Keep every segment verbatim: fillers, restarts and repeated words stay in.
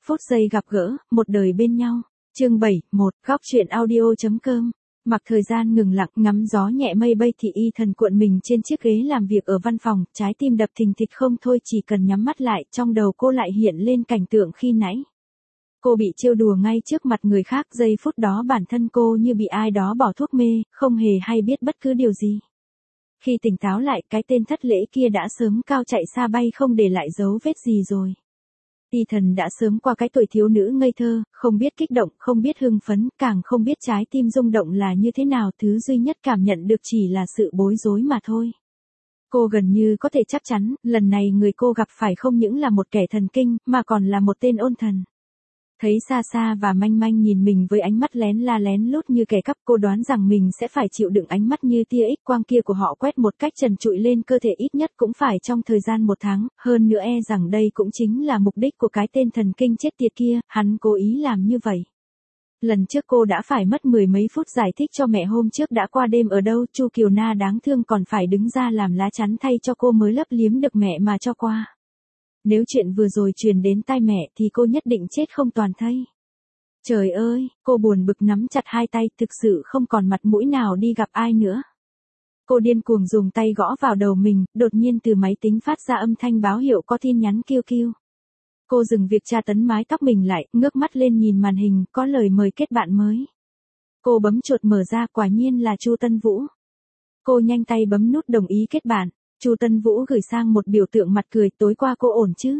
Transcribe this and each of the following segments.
phút giây gặp gỡ, một đời bên nhau. Chương bảy, một, góc truyện audio.com. Mặc thời gian ngừng lặng, ngắm gió nhẹ mây bay thì y thần cuộn mình trên chiếc ghế làm việc ở văn phòng, trái tim đập thình thịch không thôi, chỉ cần nhắm mắt lại, trong đầu cô lại hiện lên cảnh tượng khi nãy. Cô bị trêu đùa ngay trước mặt người khác, giây phút đó bản thân cô như bị ai đó bỏ thuốc mê, không hề hay biết bất cứ điều gì. Khi tỉnh táo lại, cái tên thất lễ kia đã sớm cao chạy xa bay không để lại dấu vết gì rồi. Y thần đã sớm qua cái tuổi thiếu nữ ngây thơ, không biết kích động, không biết hưng phấn, càng không biết trái tim rung động là như thế nào, thứ duy nhất cảm nhận được chỉ là sự bối rối mà thôi. Cô gần như có thể chắc chắn, lần này người cô gặp phải không những là một kẻ thần kinh, mà còn là một tên ôn thần. Thấy xa xa và manh manh nhìn mình với ánh mắt lén la lén lút như kẻ cắp, cô đoán rằng mình sẽ phải chịu đựng ánh mắt như tia X quang kia của họ quét một cách trần trụi lên cơ thể, ít nhất cũng phải trong thời gian một tháng, hơn nữa e rằng đây cũng chính là mục đích của cái tên thần kinh chết tiệt kia, hắn cố ý làm như vậy. Lần trước cô đã phải mất mười mấy phút giải thích cho mẹ hôm trước đã qua đêm ở đâu, Chu Kiều Na đáng thương còn phải đứng ra làm lá chắn thay cho cô mới lấp liếm được mẹ mà cho qua. Nếu chuyện vừa rồi truyền đến tai mẹ thì cô nhất định chết không toàn thây. Trời ơi, cô buồn bực nắm chặt hai tay, thực sự không còn mặt mũi nào đi gặp ai nữa. Cô điên cuồng dùng tay gõ vào đầu mình, đột nhiên từ máy tính phát ra âm thanh báo hiệu có tin nhắn kêu kêu. Cô dừng việc tra tấn mái tóc mình lại, ngước mắt lên nhìn màn hình, có lời mời kết bạn mới. Cô bấm chuột mở ra, quả nhiên là Chu Tân Vũ. Cô nhanh tay bấm nút đồng ý kết bạn. Chu Tân Vũ gửi sang một biểu tượng mặt cười, tối qua cô ổn chứ?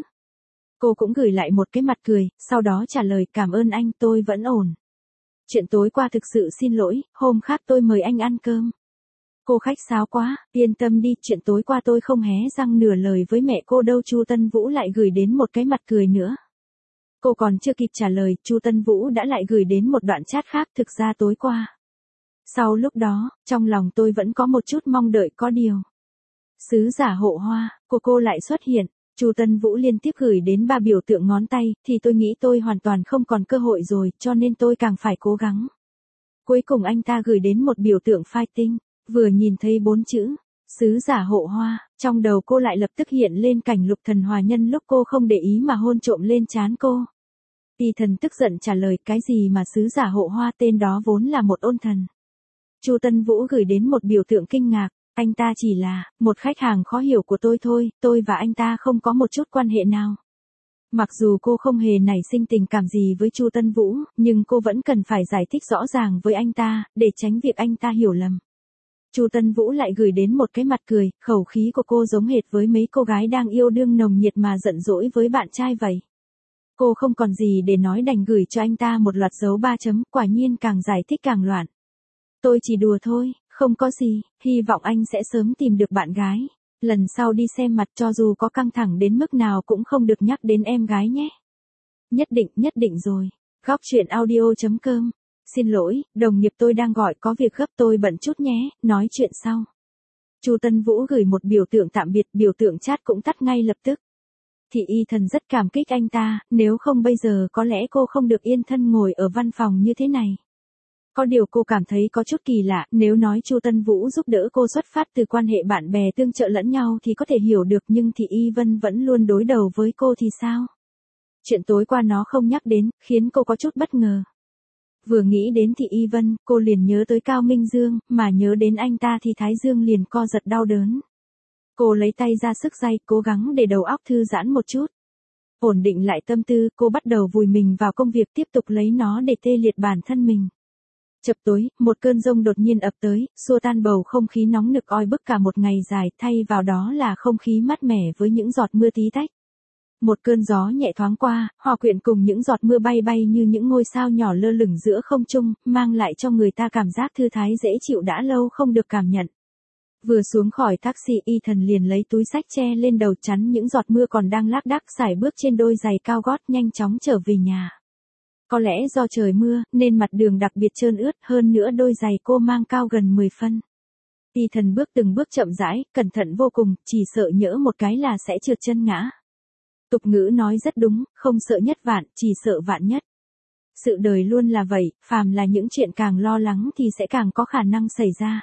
Cô cũng gửi lại một cái mặt cười, sau đó trả lời, cảm ơn anh, tôi vẫn ổn. Chuyện tối qua thực sự xin lỗi, hôm khác tôi mời anh ăn cơm. Cô khách sáo quá, yên tâm đi, chuyện tối qua tôi không hé răng nửa lời với mẹ cô đâu. Chu Tân Vũ lại gửi đến một cái mặt cười nữa. Cô còn chưa kịp trả lời, Chu Tân Vũ đã lại gửi đến một đoạn chat khác, thực ra tối qua. Sau lúc đó, trong lòng tôi vẫn có một chút mong đợi, có điều. Sứ giả hộ hoa của cô lại xuất hiện. Chu Tân Vũ liên tiếp gửi đến ba biểu tượng ngón tay, thì tôi nghĩ tôi hoàn toàn không còn cơ hội rồi, cho nên tôi càng phải cố gắng. Cuối cùng anh ta gửi đến một biểu tượng fighting, vừa nhìn thấy bốn chữ, sứ giả hộ hoa, trong đầu cô lại lập tức hiện lên cảnh Lục Thần hòa nhân lúc cô không để ý mà hôn trộm lên trán cô. Y thần tức giận trả lời, cái gì mà sứ giả hộ hoa, tên đó vốn là một ôn thần. Chu Tân Vũ gửi đến một biểu tượng kinh ngạc. Anh ta chỉ là một khách hàng khó hiểu của tôi thôi, tôi và anh ta không có một chút quan hệ nào. Mặc dù cô không hề nảy sinh tình cảm gì với Chu Tân Vũ, nhưng cô vẫn cần phải giải thích rõ ràng với anh ta, để tránh việc anh ta hiểu lầm. Chu Tân Vũ lại gửi đến một cái mặt cười, khẩu khí của cô giống hệt với mấy cô gái đang yêu đương nồng nhiệt mà giận dỗi với bạn trai vậy. Cô không còn gì để nói đành gửi cho anh ta một loạt dấu ba chấm, quả nhiên càng giải thích càng loạn. Tôi chỉ đùa thôi. Không có gì, hy vọng anh sẽ sớm tìm được bạn gái. Lần sau đi xem mặt cho dù có căng thẳng đến mức nào cũng không được nhắc đến em gái nhé. Nhất định, nhất định rồi. Góc truyện audio.com. Xin lỗi, đồng nghiệp tôi đang gọi, có việc gấp, tôi bận chút nhé, nói chuyện sau. Chu Tân Vũ gửi một biểu tượng tạm biệt, biểu tượng chat cũng tắt ngay lập tức. Thì y thần rất cảm kích anh ta, nếu không bây giờ có lẽ cô không được yên thân ngồi ở văn phòng như thế này. Có điều cô cảm thấy có chút kỳ lạ, nếu nói Chu Tân Vũ giúp đỡ cô xuất phát từ quan hệ bạn bè tương trợ lẫn nhau thì có thể hiểu được, nhưng Thị Y Vân vẫn luôn đối đầu với cô thì sao? Chuyện tối qua nó không nhắc đến, khiến cô có chút bất ngờ. Vừa nghĩ đến Thị Y Vân, cô liền nhớ tới Cao Minh Dương, mà nhớ đến anh ta thì Thái Dương liền co giật đau đớn. Cô lấy tay ra sức day, cố gắng để đầu óc thư giãn một chút. Ổn định lại tâm tư, cô bắt đầu vùi mình vào công việc, tiếp tục lấy nó để tê liệt bản thân mình. Chập tối, một cơn giông đột nhiên ập tới, xua tan bầu không khí nóng nực oi bức cả một ngày dài, thay vào đó là không khí mát mẻ với những giọt mưa tí tách. Một cơn gió nhẹ thoáng qua, hòa quyện cùng những giọt mưa bay bay như những ngôi sao nhỏ lơ lửng giữa không trung, mang lại cho người ta cảm giác thư thái dễ chịu đã lâu không được cảm nhận. Vừa xuống khỏi taxi, y thần liền lấy túi xách che lên đầu chắn những giọt mưa còn đang lác đác, sải bước trên đôi giày cao gót nhanh chóng trở về nhà. Có lẽ do trời mưa, nên mặt đường đặc biệt trơn ướt, hơn nữa đôi giày cô mang cao gần mười phân. Y thần bước từng bước chậm rãi, cẩn thận vô cùng, chỉ sợ nhỡ một cái là sẽ trượt chân ngã. Tục ngữ nói rất đúng, không sợ nhất vạn, chỉ sợ vạn nhất. Sự đời luôn là vậy, phàm là những chuyện càng lo lắng thì sẽ càng có khả năng xảy ra.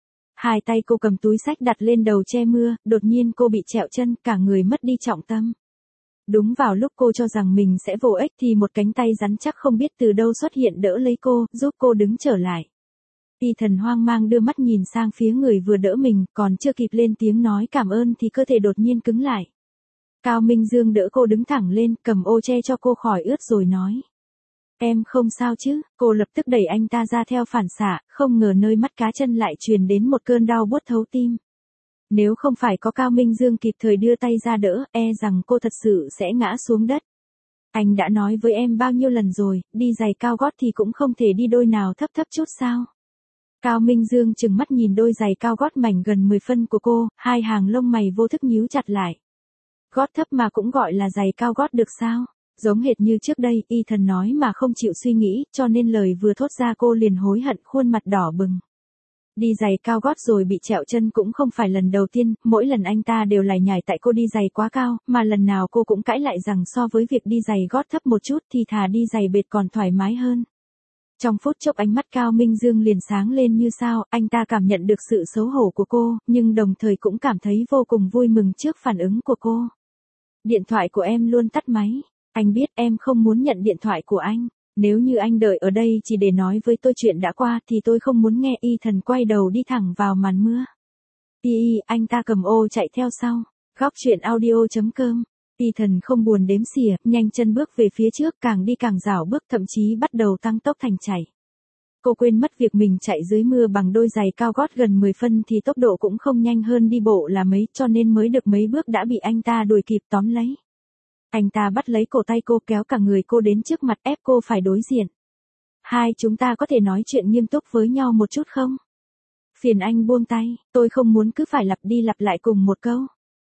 Hai tay cô cầm túi xách đặt lên đầu che mưa, đột nhiên cô bị trẹo chân, cả người mất đi trọng tâm. Đúng vào lúc cô cho rằng mình sẽ vô ích thì một cánh tay rắn chắc không biết từ đâu xuất hiện đỡ lấy cô, giúp cô đứng trở lại. Ethan hoang mang đưa mắt nhìn sang phía người vừa đỡ mình, còn chưa kịp lên tiếng nói cảm ơn thì cơ thể đột nhiên cứng lại. Cao Minh Dương đỡ cô đứng thẳng lên, cầm ô che cho cô khỏi ướt rồi nói. Em không sao chứ? Cô lập tức đẩy anh ta ra theo phản xạ, không ngờ nơi mắt cá chân lại truyền đến một cơn đau buốt thấu tim. Nếu không phải có Cao Minh Dương kịp thời đưa tay ra đỡ, e rằng cô thật sự sẽ ngã xuống đất. Anh đã nói với em bao nhiêu lần rồi, đi giày cao gót thì cũng không thể đi đôi nào thấp thấp chút sao? Cao Minh Dương trừng mắt nhìn đôi giày cao gót mảnh gần mười phân của cô, hai hàng lông mày vô thức nhíu chặt lại. Gót thấp mà cũng gọi là giày cao gót được sao? Giống hệt như trước đây, Ethan nói mà không chịu suy nghĩ, cho nên lời vừa thốt ra cô liền hối hận khuôn mặt đỏ bừng. Đi giày cao gót rồi bị trẹo chân cũng không phải lần đầu tiên, mỗi lần anh ta đều lải nhải tại cô đi giày quá cao, mà lần nào cô cũng cãi lại rằng so với việc đi giày gót thấp một chút thì thà đi giày bệt còn thoải mái hơn. Trong phút chốc ánh mắt Cao Minh Dương liền sáng lên như sao, anh ta cảm nhận được sự xấu hổ của cô, nhưng đồng thời cũng cảm thấy vô cùng vui mừng trước phản ứng của cô. Điện thoại của em luôn tắt máy. Anh biết em không muốn nhận điện thoại của anh. Nếu như anh đợi ở đây chỉ để nói với tôi chuyện đã qua thì tôi không muốn nghe. Ethan quay đầu đi thẳng vào màn mưa. Y y, anh ta cầm ô chạy theo sau. Góc truyện audio chấm com. Ethan không buồn đếm xỉa, nhanh chân bước về phía trước, càng đi càng rảo bước, thậm chí bắt đầu tăng tốc thành chạy. Cô quên mất việc mình chạy dưới mưa bằng đôi giày cao gót gần mười phân thì tốc độ cũng không nhanh hơn đi bộ là mấy, cho nên mới được mấy bước đã bị anh ta đuổi kịp tóm lấy. Anh ta bắt lấy cổ tay cô, kéo cả người cô đến trước mặt, ép cô phải đối diện. Hai chúng ta có thể nói chuyện nghiêm túc với nhau một chút không? Phiền anh buông tay, tôi không muốn cứ phải lặp đi lặp lại cùng một câu.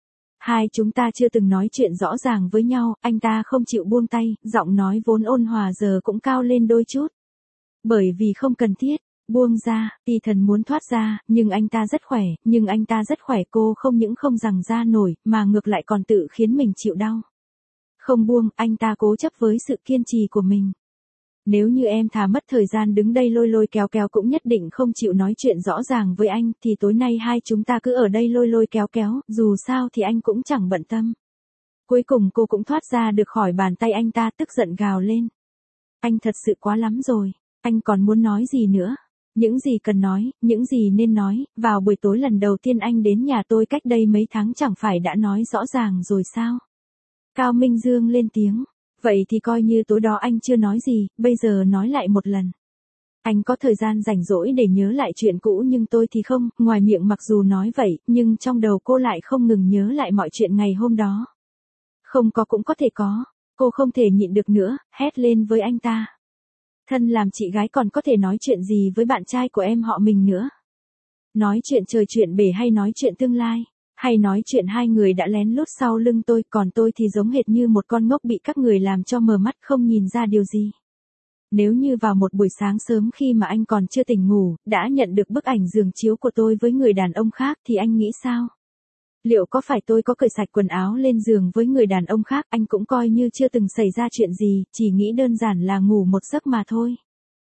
Hai chúng ta chưa từng nói chuyện rõ ràng với nhau, anh ta không chịu buông tay, giọng nói vốn ôn hòa giờ cũng cao lên đôi chút. Bởi vì không cần thiết, buông ra, Ethan muốn thoát ra, nhưng anh ta rất khỏe, nhưng anh ta rất khỏe cô không những không giằng ra nổi, mà ngược lại còn tự khiến mình chịu đau. Không buông, anh ta cố chấp với sự kiên trì của mình. Nếu như em thà mất thời gian đứng đây lôi lôi kéo kéo cũng nhất định không chịu nói chuyện rõ ràng với anh, thì tối nay hai chúng ta cứ ở đây lôi lôi kéo kéo, dù sao thì anh cũng chẳng bận tâm. Cuối cùng cô cũng thoát ra được khỏi bàn tay anh ta, tức giận gào lên. Anh thật sự quá lắm rồi, anh còn muốn nói gì nữa? Những gì cần nói, những gì nên nói, vào buổi tối lần đầu tiên anh đến nhà tôi cách đây mấy tháng chẳng phải đã nói rõ ràng rồi sao? Cao Minh Dương lên tiếng. Vậy thì coi như tối đó anh chưa nói gì, bây giờ nói lại một lần. Anh có thời gian rảnh rỗi để nhớ lại chuyện cũ nhưng tôi thì không, ngoài miệng mặc dù nói vậy, nhưng trong đầu cô lại không ngừng nhớ lại mọi chuyện ngày hôm đó. Không có cũng có thể có, cô không thể nhịn được nữa, hét lên với anh ta. Thân làm chị gái còn có thể nói chuyện gì với bạn trai của em họ mình nữa? Nói chuyện trời chuyện bể hay nói chuyện tương lai? Hay nói chuyện hai người đã lén lút sau lưng tôi, còn tôi thì giống hệt như một con ngốc bị các người làm cho mờ mắt không nhìn ra điều gì. Nếu như vào một buổi sáng sớm khi mà anh còn chưa tỉnh ngủ, đã nhận được bức ảnh giường chiếu của tôi với người đàn ông khác thì anh nghĩ sao? Liệu có phải tôi có cởi sạch quần áo lên giường với người đàn ông khác, anh cũng coi như chưa từng xảy ra chuyện gì, chỉ nghĩ đơn giản là ngủ một giấc mà thôi.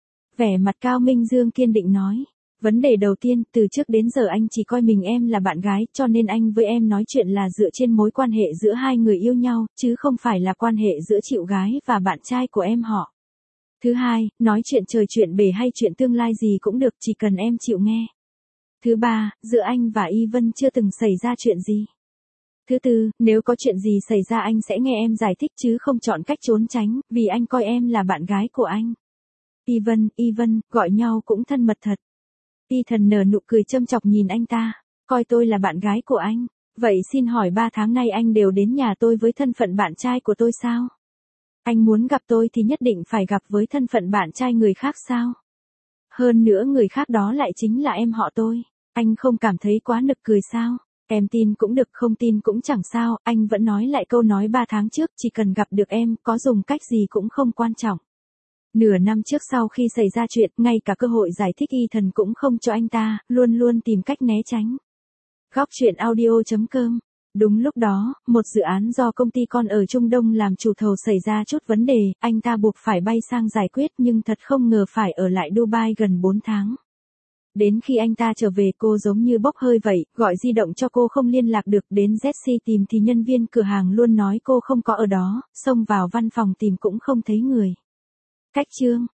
Vẻ mặt Cao Minh Dương kiên định nói. Vấn đề đầu tiên, từ trước đến giờ anh chỉ coi mình em là bạn gái, cho nên anh với em nói chuyện là dựa trên mối quan hệ giữa hai người yêu nhau, chứ không phải là quan hệ giữa chị gái và bạn trai của em họ. Thứ hai, nói chuyện trời chuyện bể hay chuyện tương lai gì cũng được, chỉ cần em chịu nghe. Thứ ba, giữa anh và Y Vân chưa từng xảy ra chuyện gì. Thứ tư, nếu có chuyện gì xảy ra anh sẽ nghe em giải thích chứ không chọn cách trốn tránh, vì anh coi em là bạn gái của anh. Y Vân, Y Vân, gọi nhau cũng thân mật thật. Ethan nở nụ cười châm chọc nhìn anh ta, coi tôi là bạn gái của anh, vậy xin hỏi ba tháng nay anh đều đến nhà tôi với thân phận bạn trai của tôi sao? Anh muốn gặp tôi thì nhất định phải gặp với thân phận bạn trai người khác sao? Hơn nữa người khác đó lại chính là em họ tôi, anh không cảm thấy quá nực cười sao? Em tin cũng được không tin cũng chẳng sao, anh vẫn nói lại câu nói ba tháng trước, chỉ cần gặp được em, có dùng cách gì cũng không quan trọng. Nửa năm trước sau khi xảy ra chuyện, ngay cả cơ hội giải thích Ethan cũng không cho anh ta, luôn luôn tìm cách né tránh. Góc truyện audio chấm com. Đúng lúc đó, một dự án do công ty con ở Trung Đông làm chủ thầu xảy ra chút vấn đề, anh ta buộc phải bay sang giải quyết nhưng thật không ngờ phải ở lại Dubai gần bốn tháng. Đến khi anh ta trở về cô giống như bốc hơi vậy, gọi di động cho cô không liên lạc được, đến Jessie tìm thì nhân viên cửa hàng luôn nói cô không có ở đó, xông vào văn phòng tìm cũng không thấy người. Cách chương